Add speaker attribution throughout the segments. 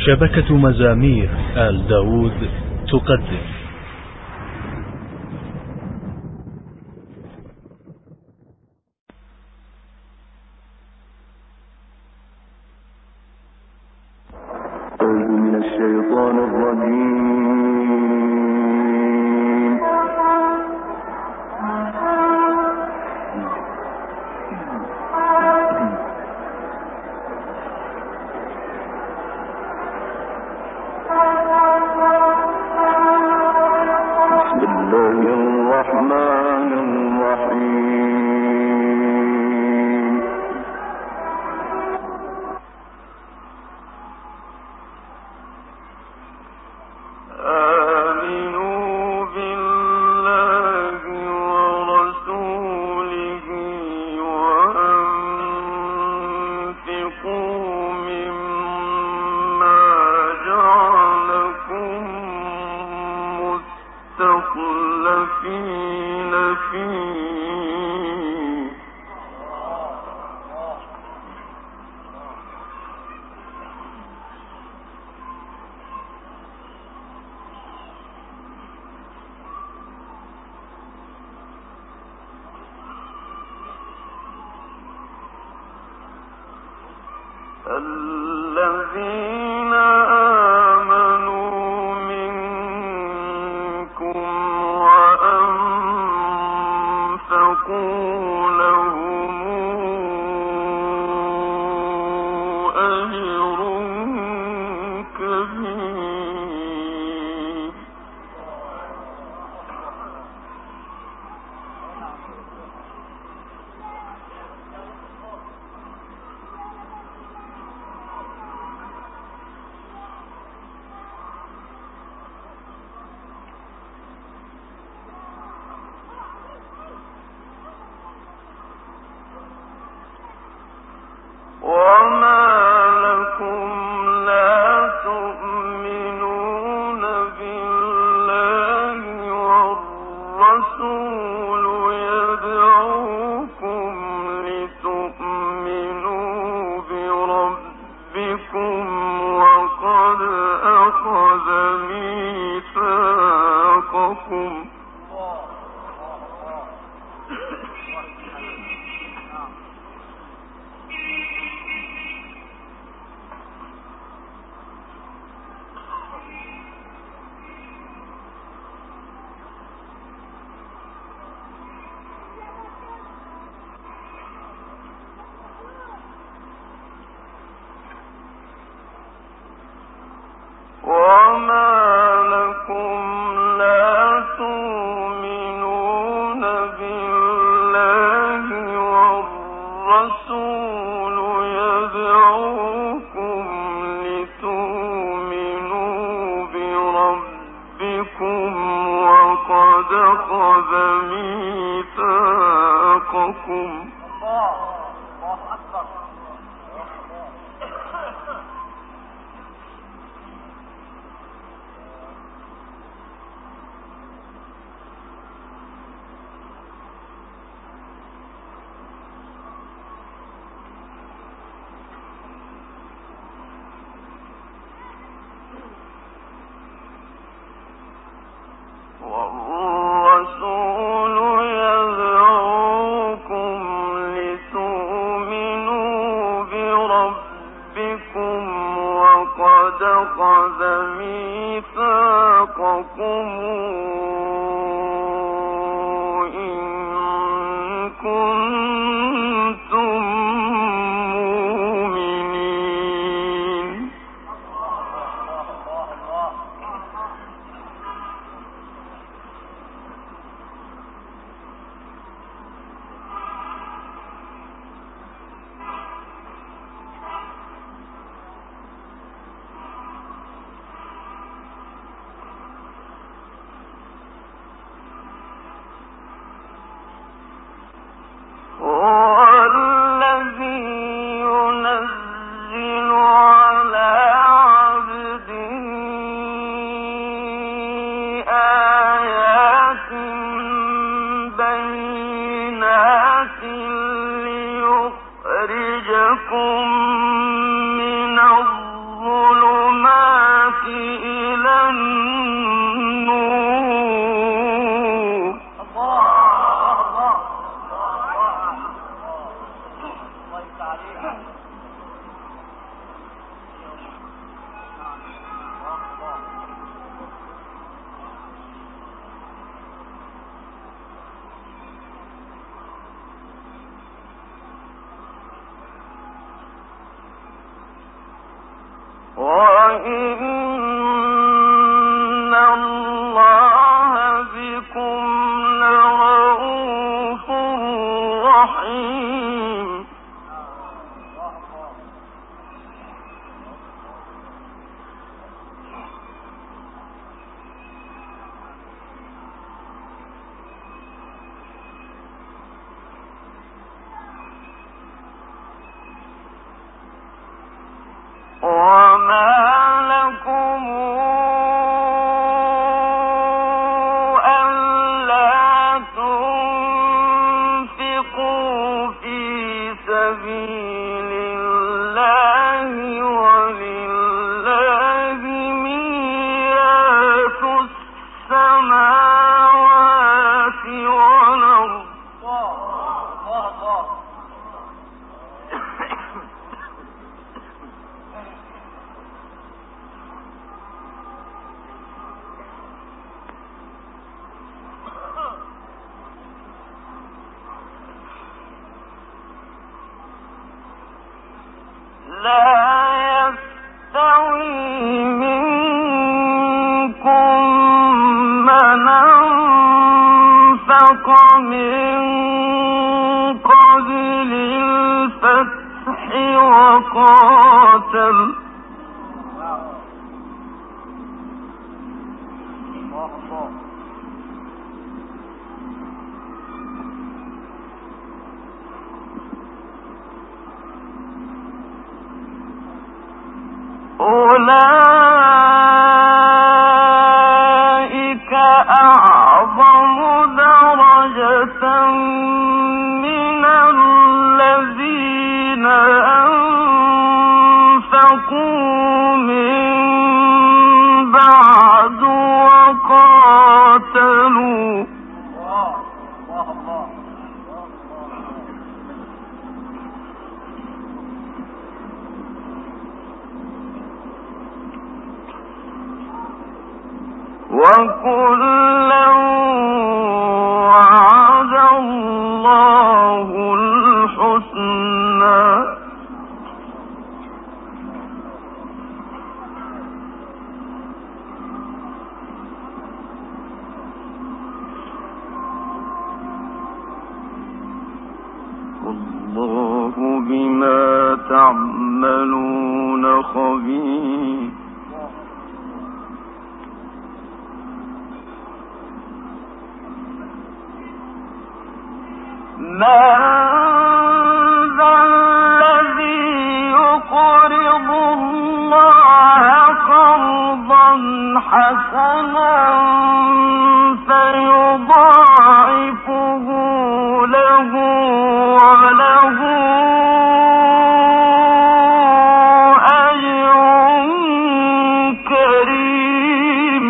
Speaker 1: شبكة مزامير آل داود تقدم
Speaker 2: من الشيطان الرجيم. بسم الله الرحمن الرحيم. آمنوا بالله ورسوله وأنفقوا مما جعلكم مستخلفين فيه. الذين آمنوا منكم وأنفقوا لهم أجر كبير. وما لكم لا تؤمنون بالله والرسول يدعوكم لتؤمنوا بربكم وقد أخذ ميثاقكم. وما لكم لا تؤمنون بالله والرسول يدعوكم لتؤمنوا بربكم وقد أخذ ميثاقكم. والرسول يدعوكم لتؤمنوا بربكم وقد أخذ ميثاقكم إن كنتم مؤمنين. وَإِنَّ اللَّهَ بِكُمْ لَرَءُوفٌ رَحِيمٌ. وَمَا لَكُمْ أَلَّا تُنفِقُوا فِي سَبِيلِ اللَّهِ وَلِلَّهِ مِيرَاثُ السَّمَاوَاتِ وَالْأَرْضِ لا يستوي منكم من أنفق من قبل الفتح وقاتل أولئك أعظم درجة من الذين أنفقوا من بعد وقاتلوا وَكُلًّا وَعَدَ اللَّهُ الْحُسْنَى وَاللَّهُ بِمَا تَعْمَلُونَ خَبِيرٌ. من ذا الذي يقرض الله قرضا حسنا فيضاعفه له وله أجر كريم.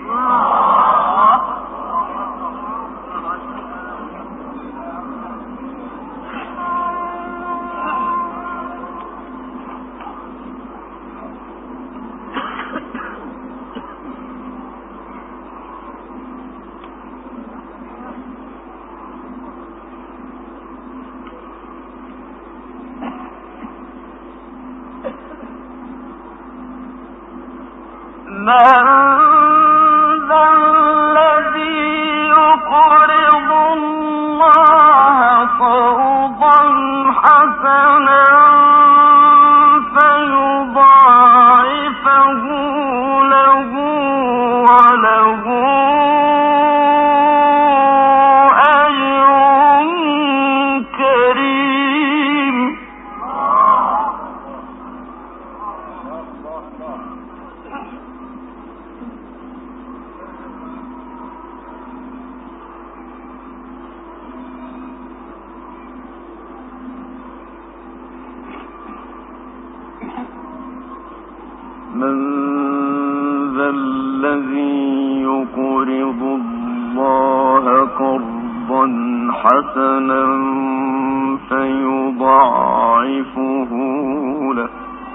Speaker 2: من ذا الذي يقرض الله قرضا حسنا فيضاعفه له وله أجر كريم. من ذا الذي يقرض الله قرضا حسنا فيضاعفه له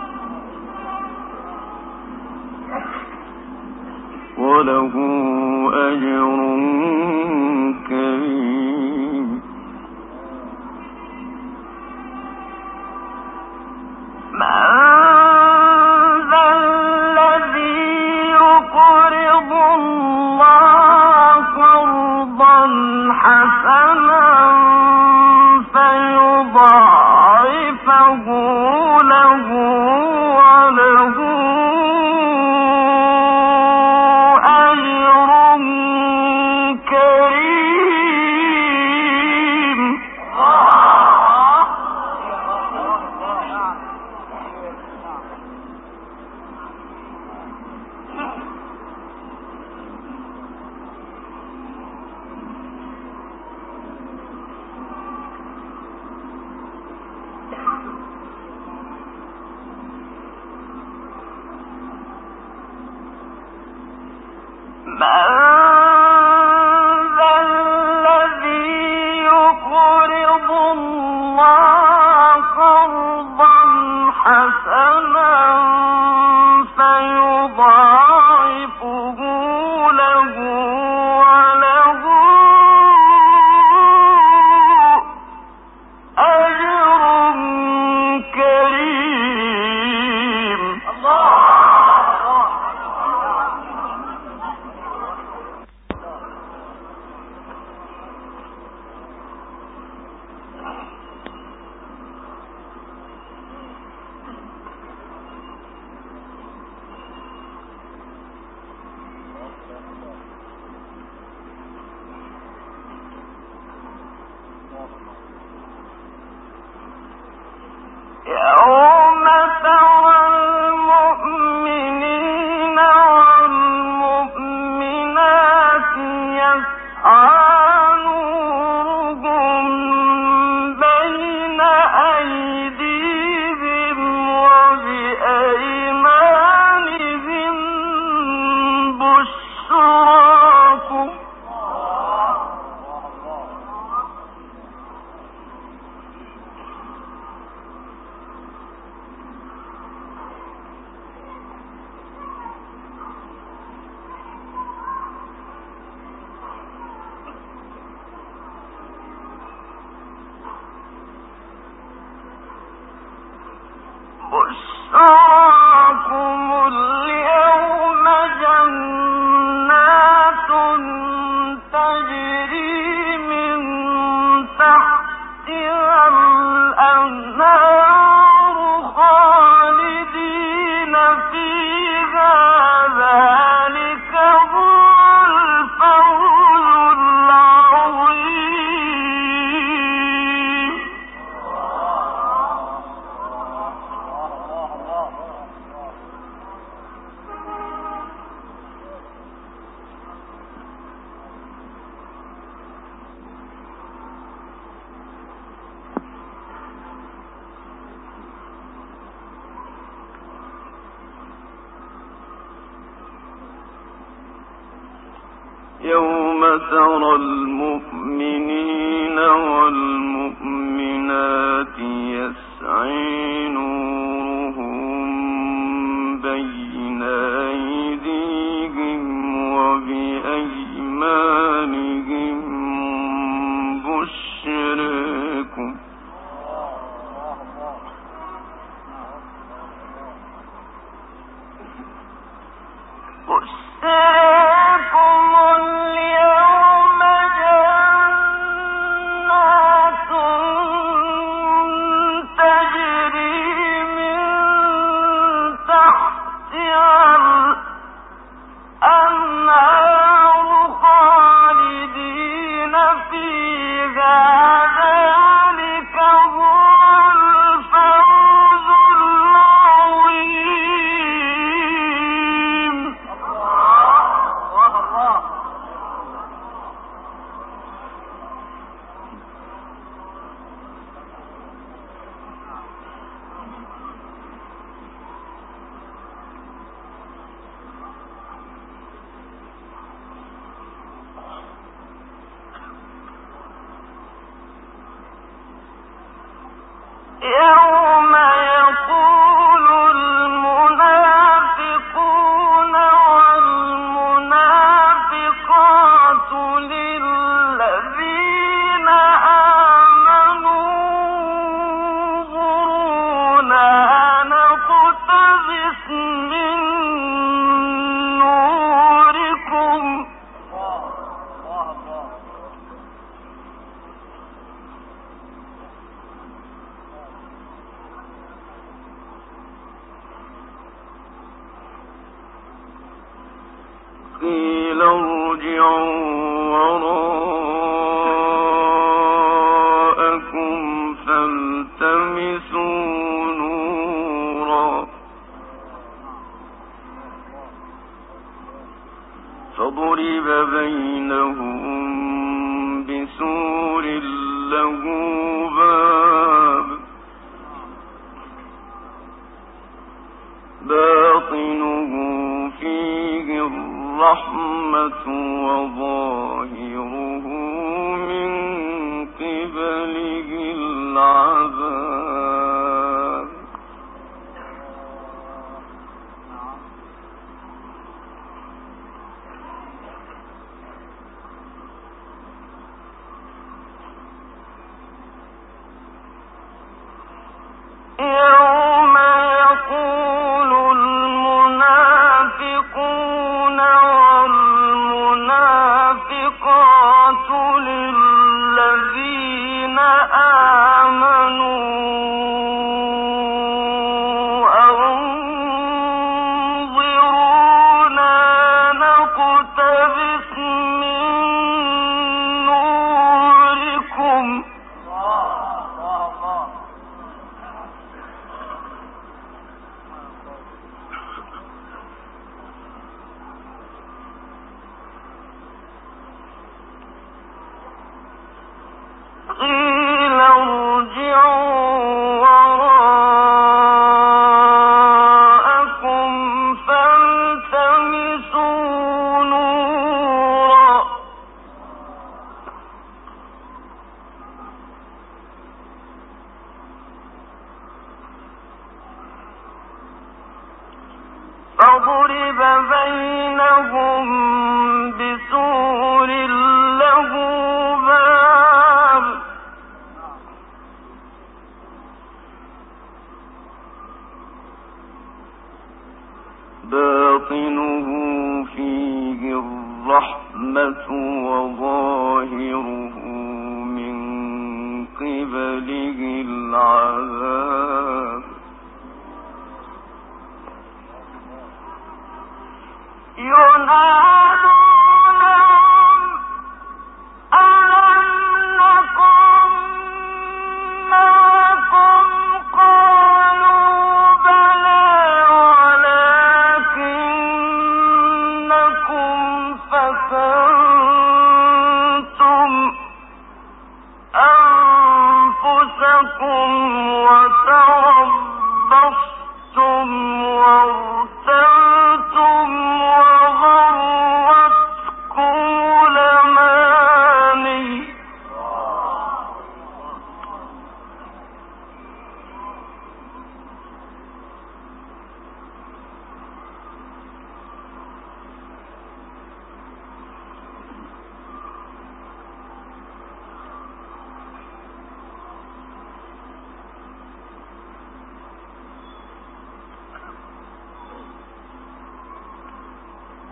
Speaker 2: وله أجر كريم. من ذا يوم ترى المؤمنين والمؤمنات يسعي نورهم بين أيديهم وبأيمانهم بشركم اليوم جنات تجري من تحتها الأنهار خالدين فيها ذلك هو الفوز العظيم. يوم يقول المنافقون والمنافقات للذين آمنوا انظرونا نقتبس من نوركم قيل ارجعوا وراءكم فالتمسوا نورا فضرب بينهم بسور له باب باطنه فيه الرحمة وظاهره من قبله العذاب. يوم يقول المنافقون والمنافقات للذين آمنوا انظرونا نقتبس من نوركم قيل ارجعوا وراءكم فالتمسوا نورا فضرب بينهم بسور له باب باطنه فيه الرحمة وظاهره من قبله العذاب. ينادونهم ألم نكن معكم قالوا بلى ولكنكم فتنتم أنفسكم وتربصتم وارتبتم وغرتكم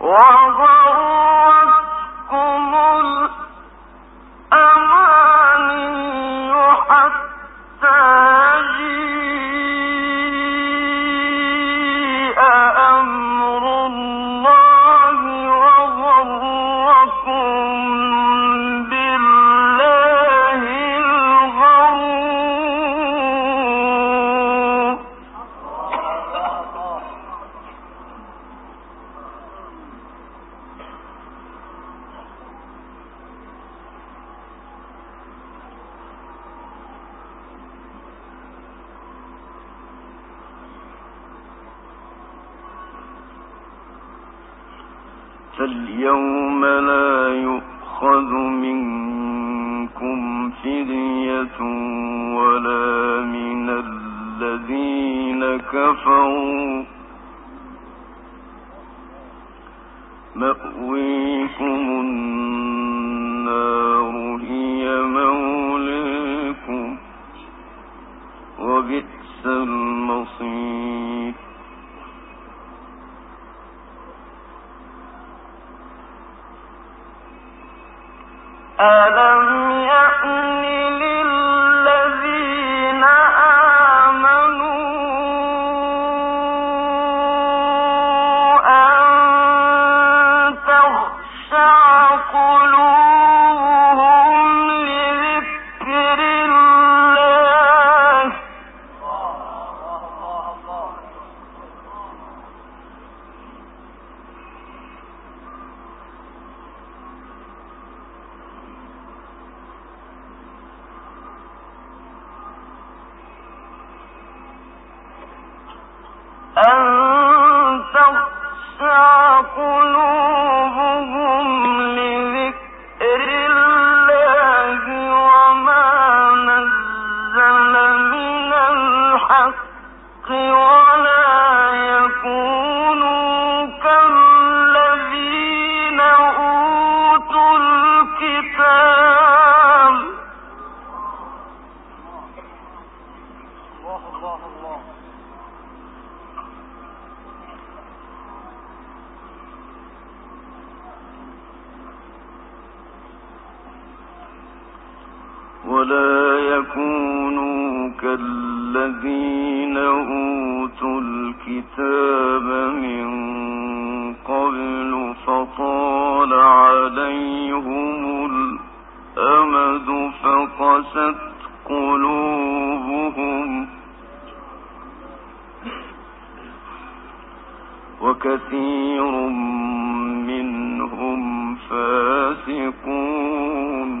Speaker 3: فاليوم لا يؤخذ منكم فدية ولا من الذين كفروا مأويكم النار هي مولاكم وبئس المصير.
Speaker 2: ألم يأن للذين آمنوا أن تخشع قلوبهم لذكر الله وما نزل من الحق ولا يكونوا كالذين أوتوا الكتاب
Speaker 3: كالذين أوتوا الكتاب من قبل فطال عليهم الأمد فقست قلوبهم وكثير منهم فاسقون.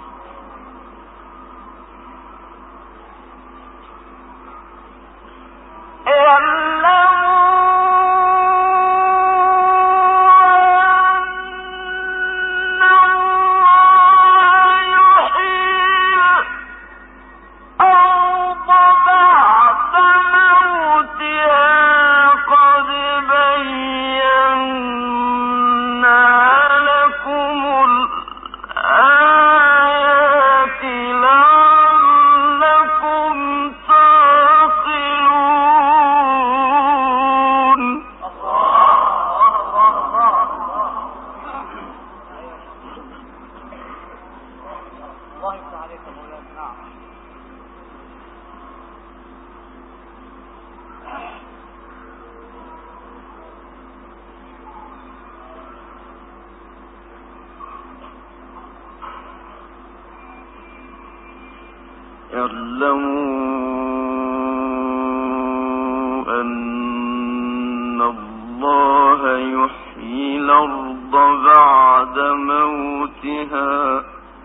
Speaker 3: اعلموا أن الله يحيي الأرض بعد موتها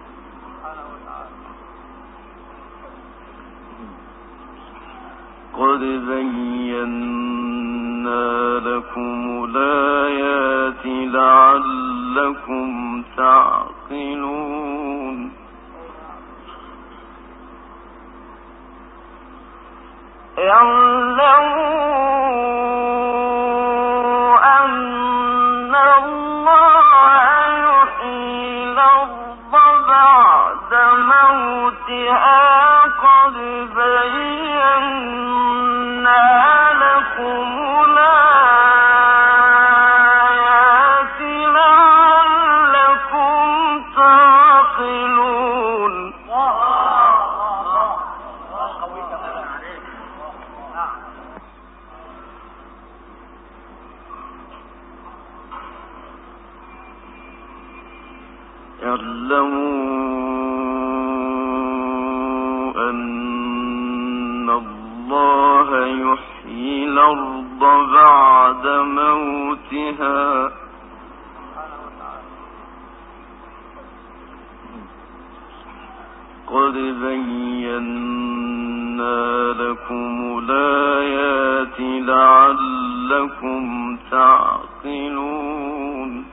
Speaker 3: قد بينا لكم الآيات لعلكم تعقلون.
Speaker 2: اعلموا أن الله يحيي الأرض بعد موتها قد بينا لكم الآيات
Speaker 3: اعلموا أن الله يحيي الأرض بعد موتها قد بينا لكم الآيات لعلكم تعقلون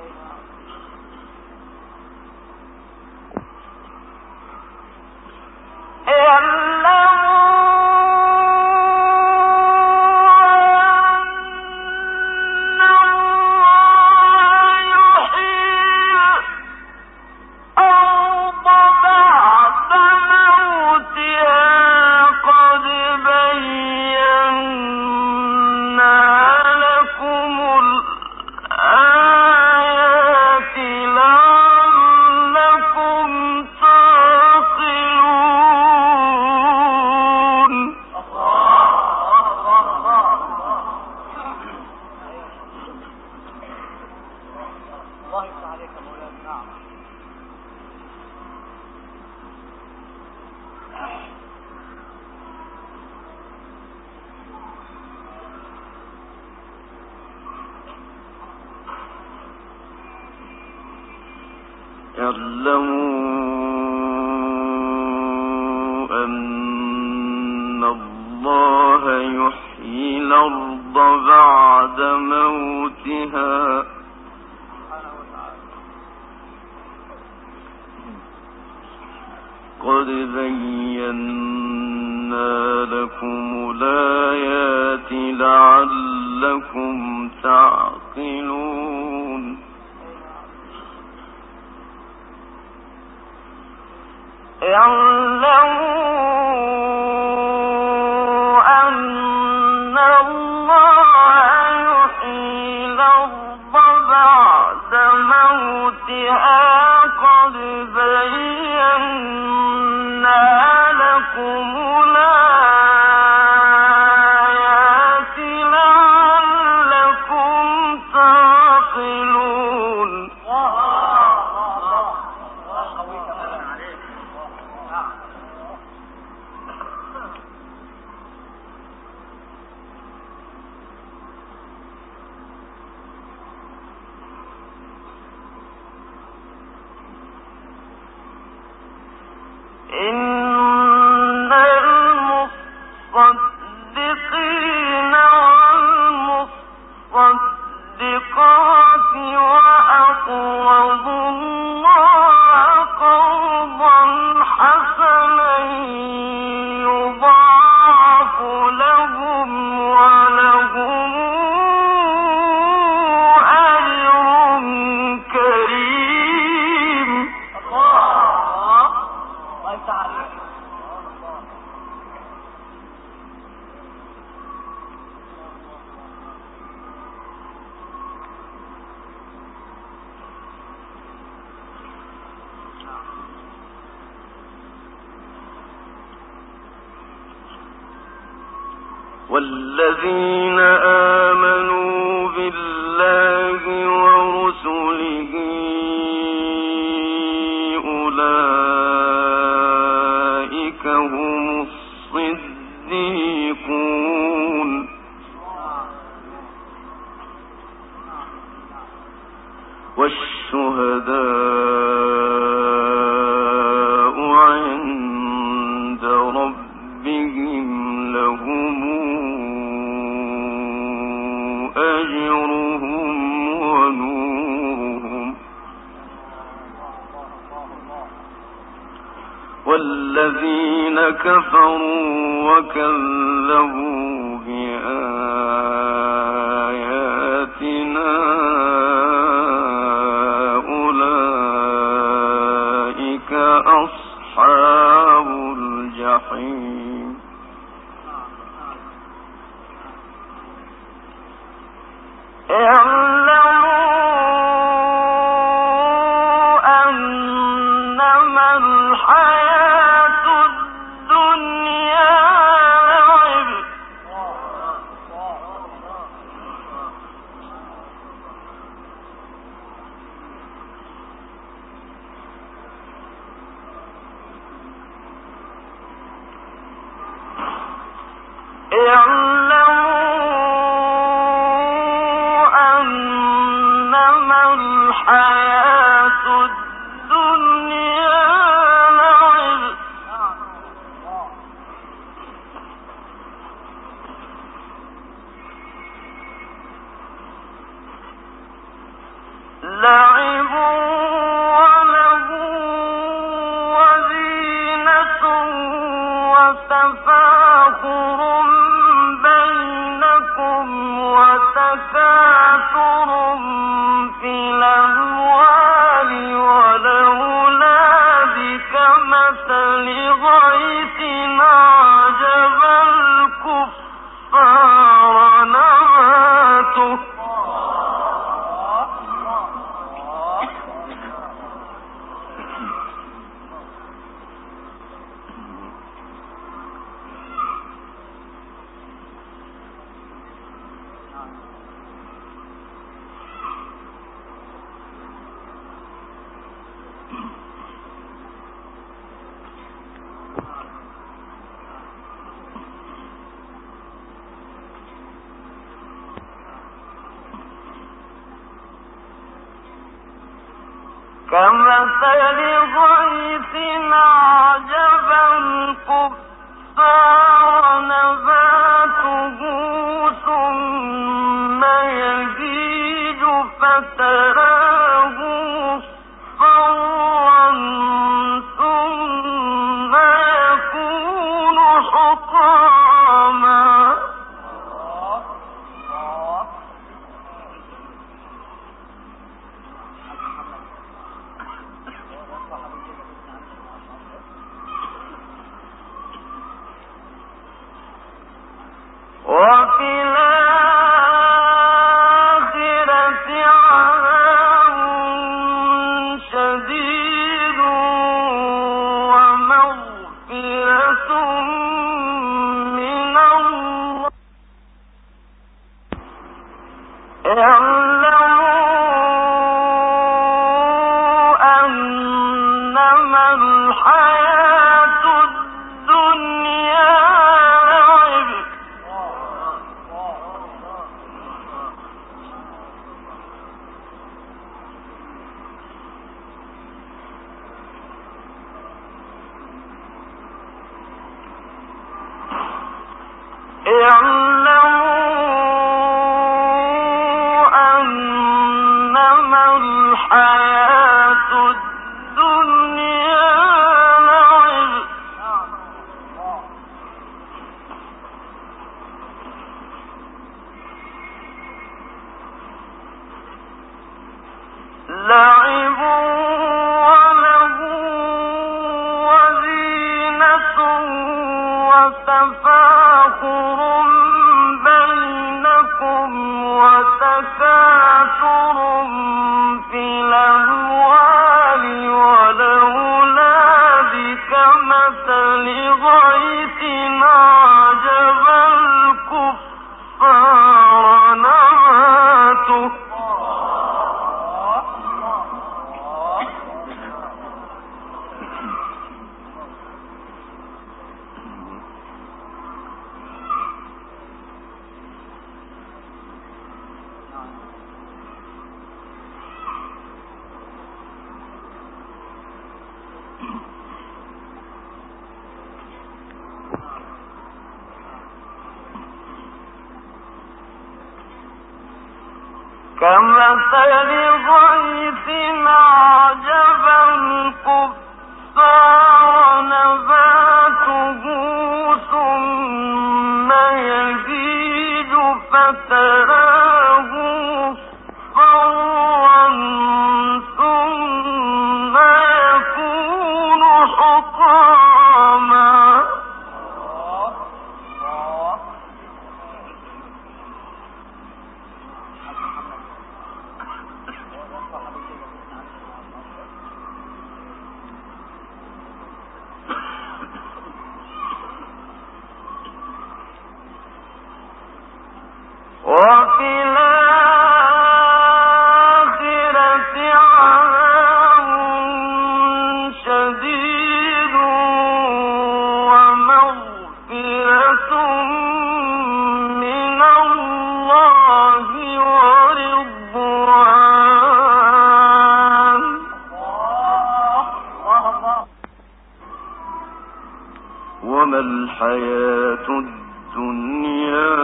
Speaker 3: اعلموا أن الله يحيي الأرض بعد موتها قد بينا لكم الآيات لعلكم تعقلون اعلموا أن الله يحيي الأرض بعد موتها قد بينا لكم الآيات لعلكم تعقلون إن المصدقين والمصدقات وأقرضوا الله قرضا حسنا يضاعف لهم ولهم أجر كريم والذين آمنوا بالله ورسله أولئك هم الصديقون والشهداء عند ربهم لهم أجرهم ونورهم والذين كفروا وكذبوا بآياتنا أولئك أصحاب الجحيم اعلموا أنما الحياة الدنيا لعب
Speaker 2: الحياة الدنيا لعب ولهو وزينة وتفاخر بينكم وتكاثر في الأموال والأولاد كمثل غيث أعجب الكفار نباته كمثل غيث أعجب الكفار نباته ثم يهيج فتراه مصفرا ثم يكون حطاما وفي الآخرة عذاب شديد ومغفرة من الله اعلموا أنما الحياة الدنيا اعلموا أنما الحياة الدنيا لعب ولهو وزينة وتفاخر بينكم وتكاثر في الأموال والأولاد كمثل غيث أعجب الكفار نباته كمثل غيث أعجب الكفار نباته ثم يهيج فتراه مصفرا ثم يكون حطاما
Speaker 3: الحياة الدنيا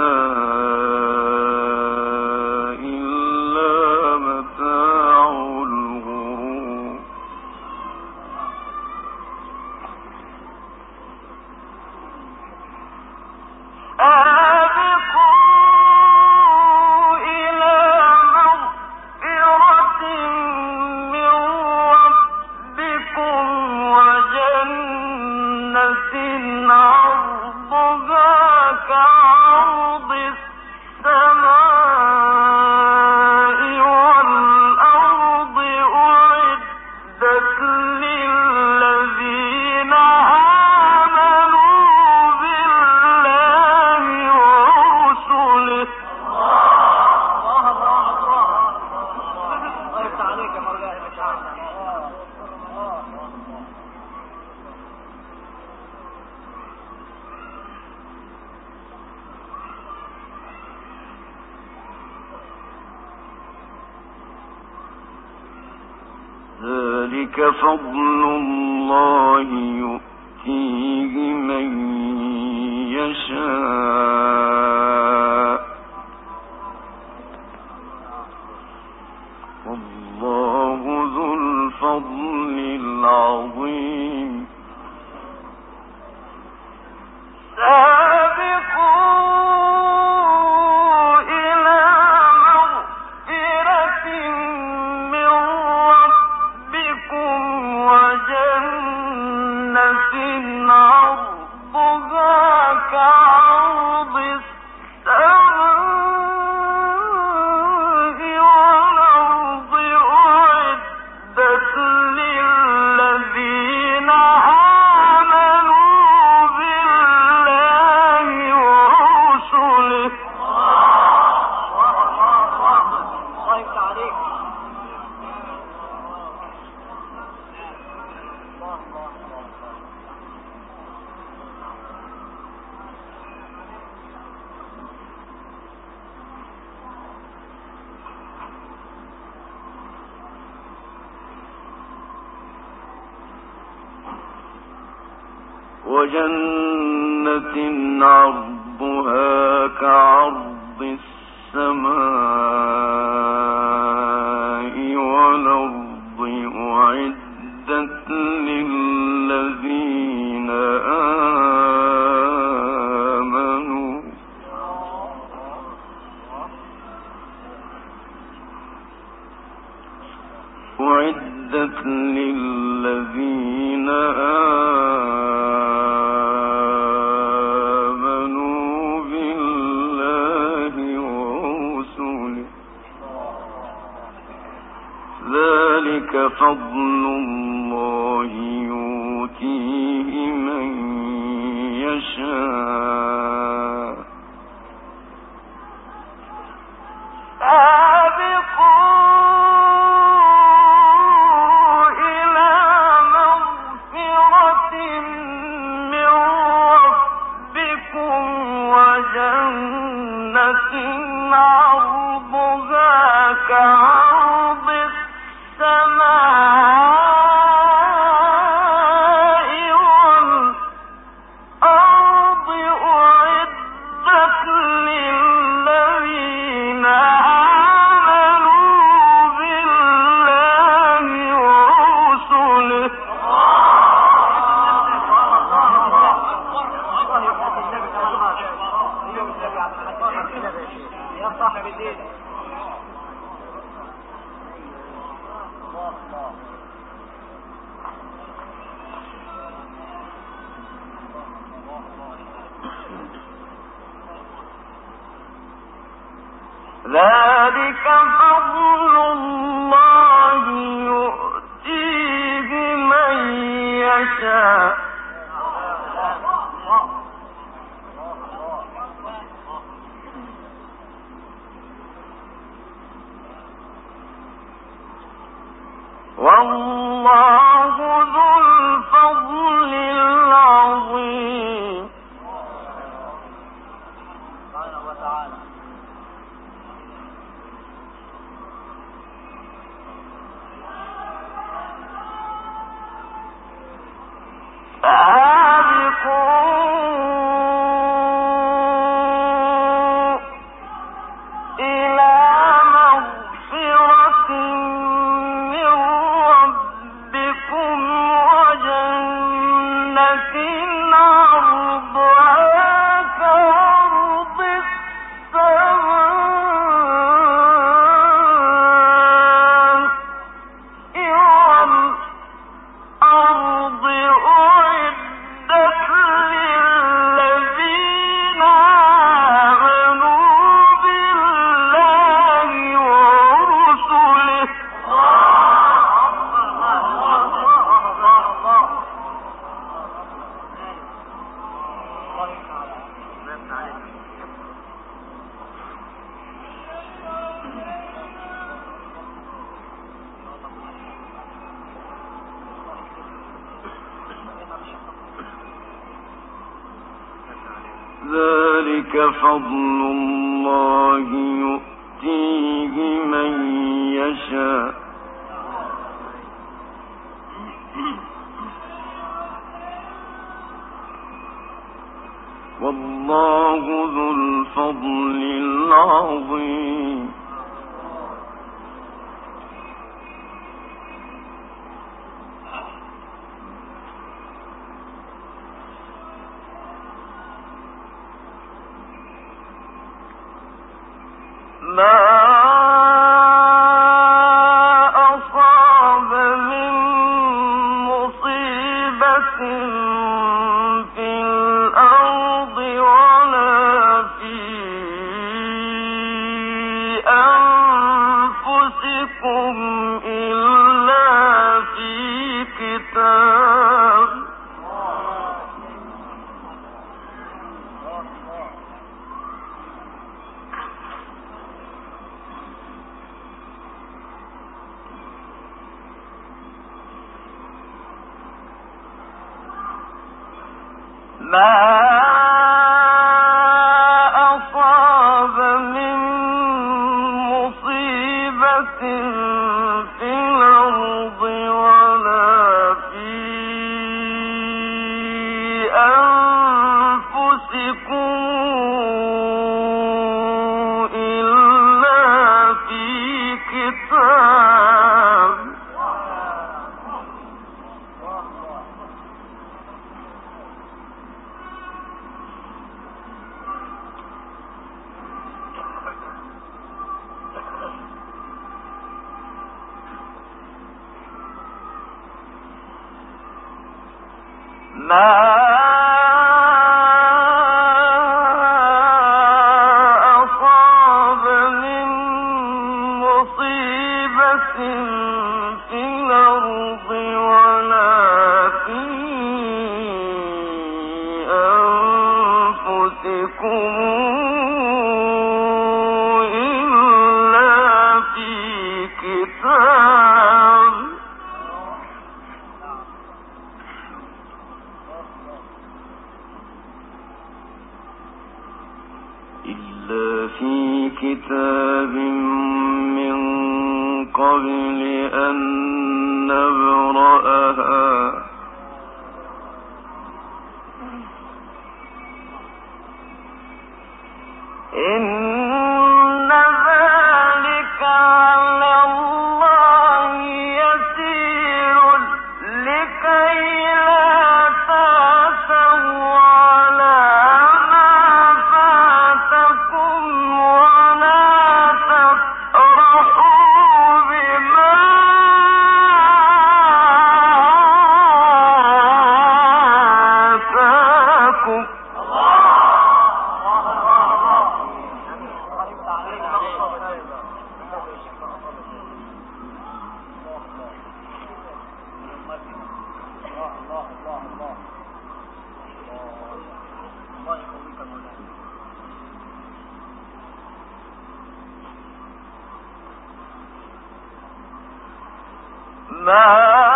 Speaker 3: إلا متاع الغرور ذلك فضل الله يؤتيه من يشاء والله ذو الفضل العظيم وجنة عرضها كعرض السماء والأرض أعدت للذين آمنوا أعدت للذين آمنوا بالله ورسله ذلك فضل الله يؤتيه من يشاء ذلك فضل الله يؤتيه من يشاء والله ذو الفضل العظيم سابقوا ذلك فضل الله يؤتيه من يشاء والله ذو الفضل العظيم ما أصاب من مصيبة في الأرض ولا في أنفسكم إلا في كتاب ما أصاب من مصيبة في الأرض ولا في أنفسكم إلا في كتاب ما أصاب من مصيبة في الأرض ولا في أنفسكم إلا في كتاب من قبل أن نبرأها إن ذلك على الله يسير لكي لا تأسوا على ما فاتكم ولا تفرحوا بما آتاكم ما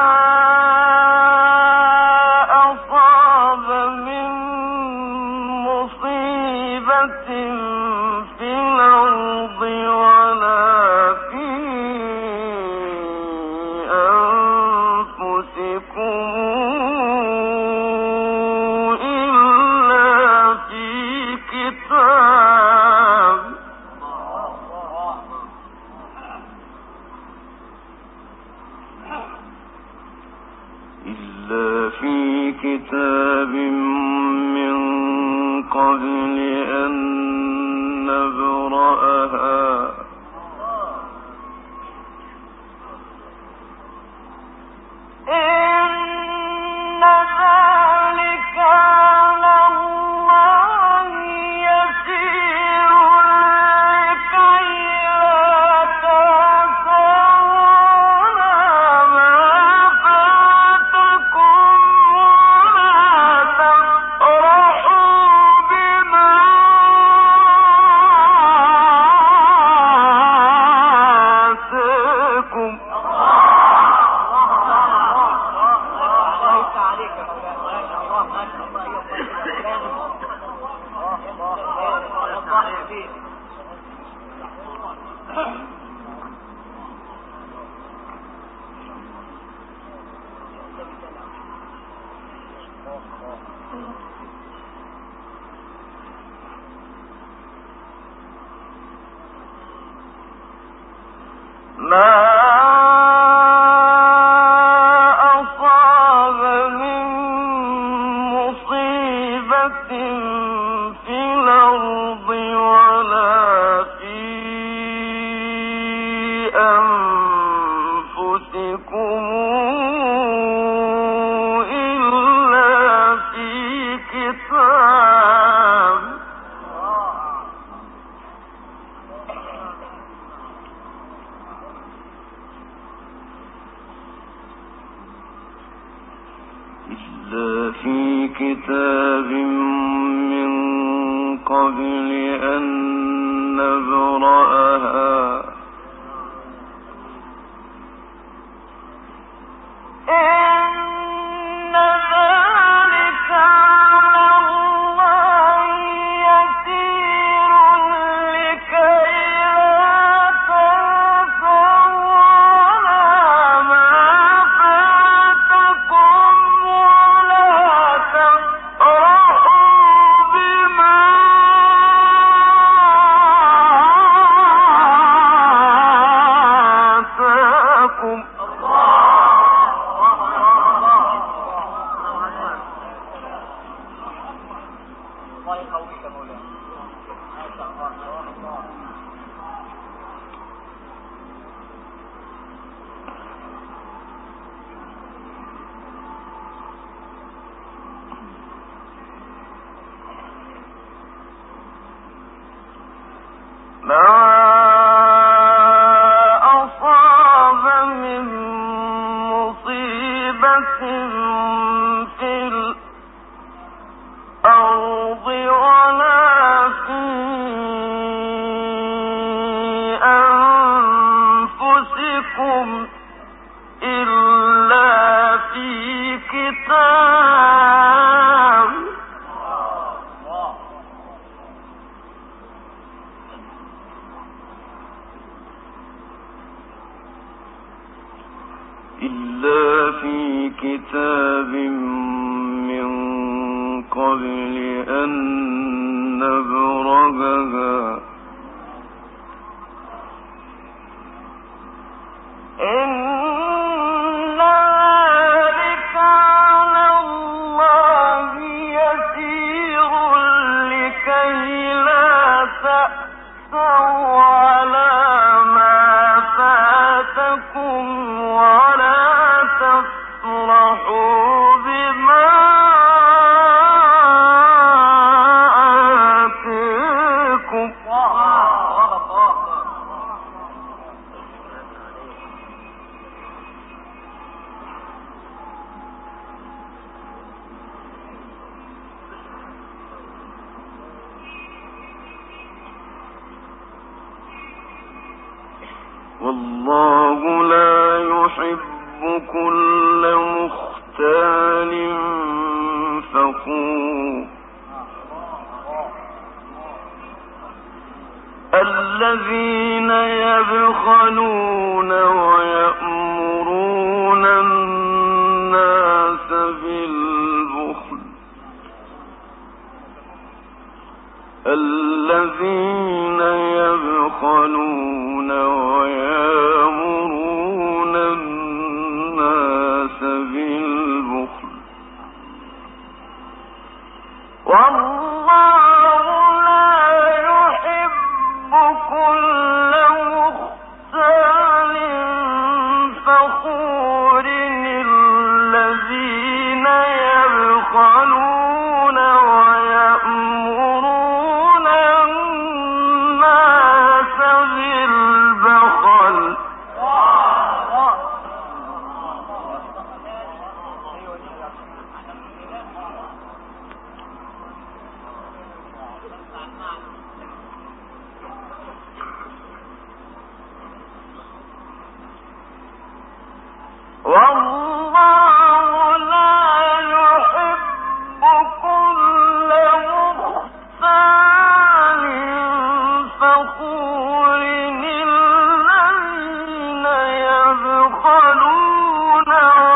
Speaker 3: أصاب من مصيبة في الأرض ولا في أنفسكم إلا في كتاب من قبل أن نبرأها إن ذلك على الله يسير لكي لا تأسوا على ما فاتكم ولا تفرحوا بما في كتاب من قبل أن نبرأها إن ذلك على الله يسير لكي لا تنسوا ولا ما فاتكم ولا تفرحوا بما آتاكم. إلا في كتاب من قبل أن نبرأها إن ذلك على الله يسير لكي لا تأسوا على ما فاتكم ولا تفرحوا بما آتاكم. والله لا يحب كل مختال فخور الذين يبخلون ويأمرون الناس بالبخل الذين يبخلون ويأمرون الناس بالبخل والله لا يحب كل مختال فخور الذين يبخلون ويأمرون الناس بالبخل والله لا يحب كل مختال فخور الذين يبخلون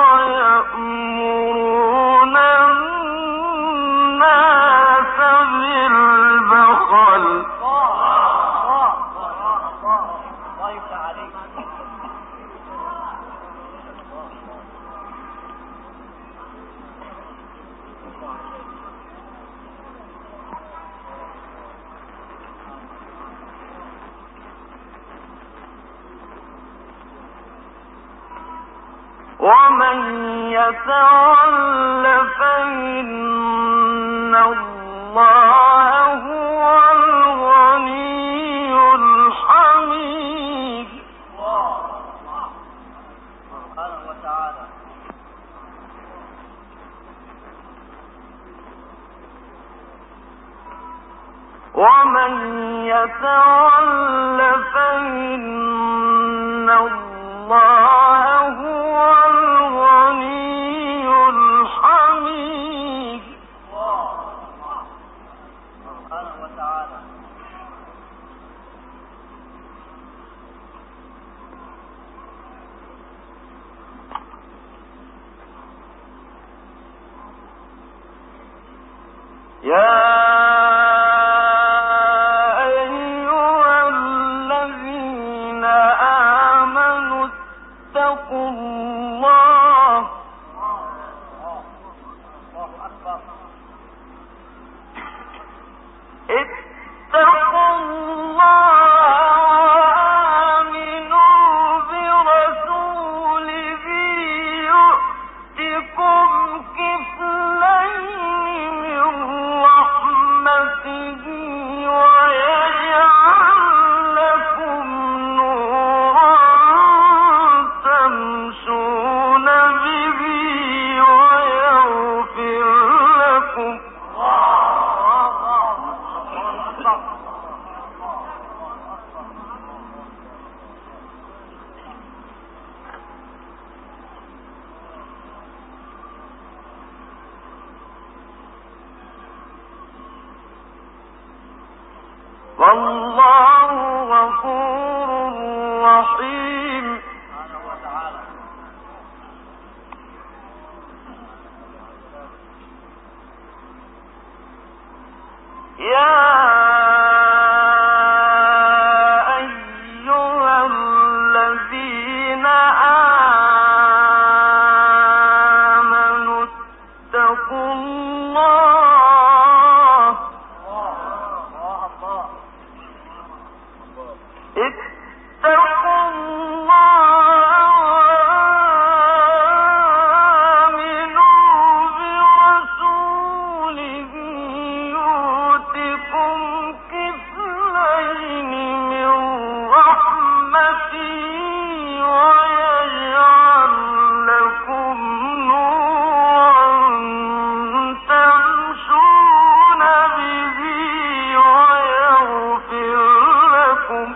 Speaker 3: ويأمرون الناس بالبخل ومن يتول فإن الله هو الغني الحميد. ومن يتول فإن الله هو الغني الحميد. يا أيها الذين آمنوا اتقوا الله وآمنوا برسوله يؤتكم كفلين من رحمته ويجعل لكم نورا تمشون به ويغفر لكم. والله غفور رحيم. يا أيها الذين آمنوا اتقوا الله وآمنوا برسوله يؤتكم كفلين من رحمته ويجعل لكم نورا تمشون به ويغفر لكم.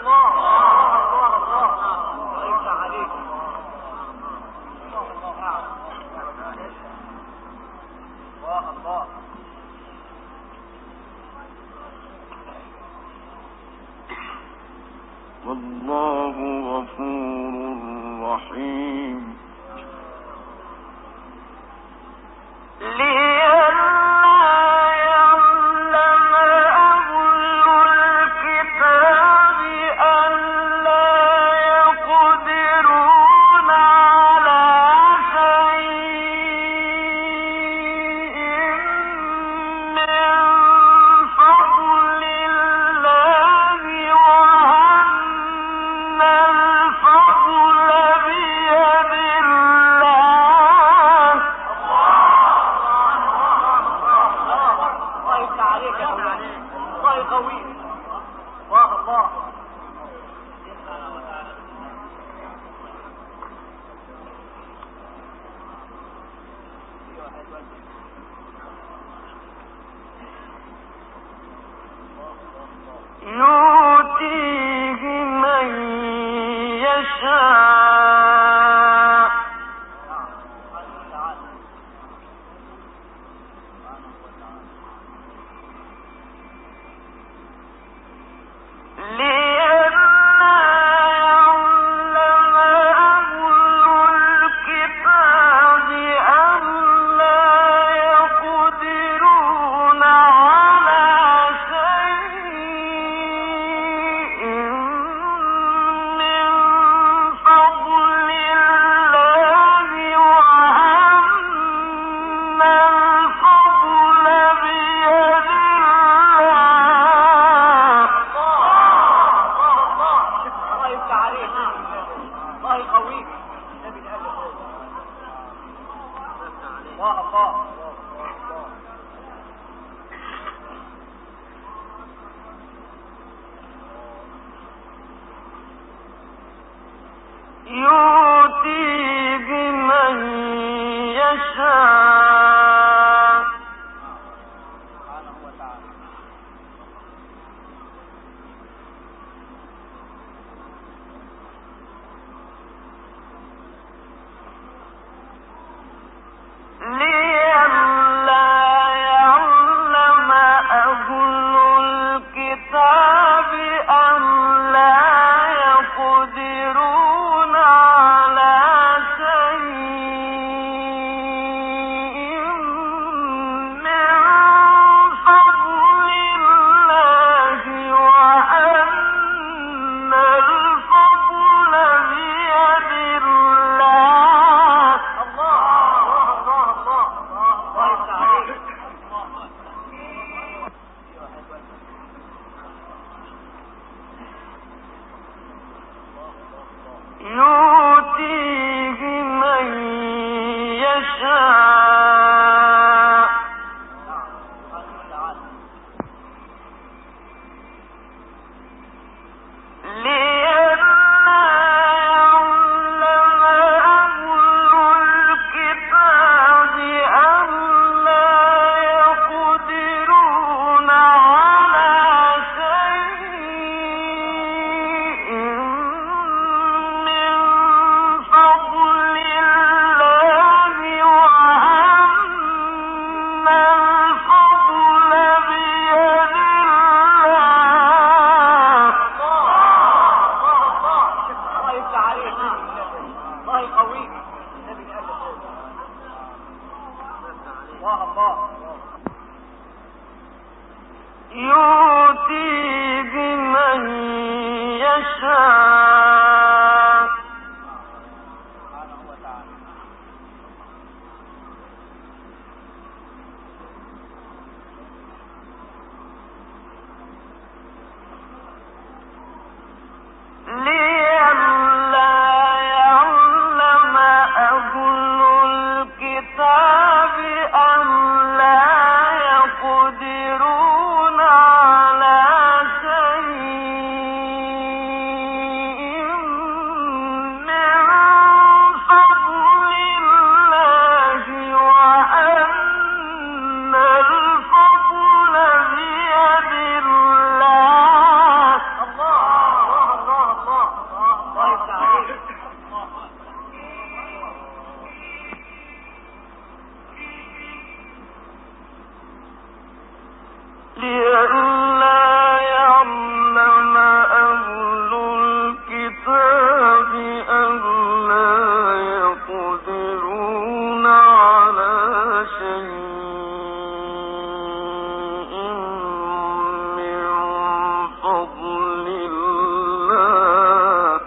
Speaker 3: والله غفور رحيم. يؤتيه من يشاء من
Speaker 4: الله يقويك. الله الله.
Speaker 2: يؤتيه من يشاء
Speaker 4: سبحانه وتعالى.
Speaker 2: لئلا يعلم أهل الكتاب أن لا يقدرون على شيء من فضل الله وأن الفضل بيد الله. يؤتيه من يشاء لئلا يعلم أهل الكتاب أن لا يقدرون على شيء من فضل الله وأن الفضل بيد الله.
Speaker 4: الله يفتح عليك. الله يقويك. الله الله.
Speaker 2: يؤتيه من يشاء
Speaker 4: سبحانه وتعالى.
Speaker 2: لئلا يعلم أهل الكتاب أن لا يقدرون على شيء من فضل الله وأن الفضل بيد الله.
Speaker 4: الله يفتح عليك.
Speaker 2: لئلا يعلم أهل الكتاب أن لا يقدرون على شيء من فضل الله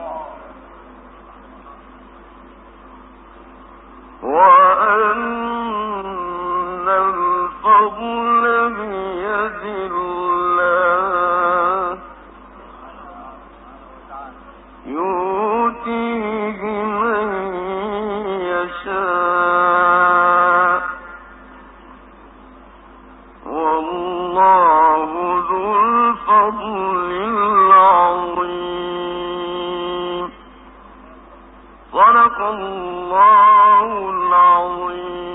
Speaker 2: وأن الفضل بيد الله. يؤتيه من يشاء والله ذو الفضل العظيم. صدق الله العظيم.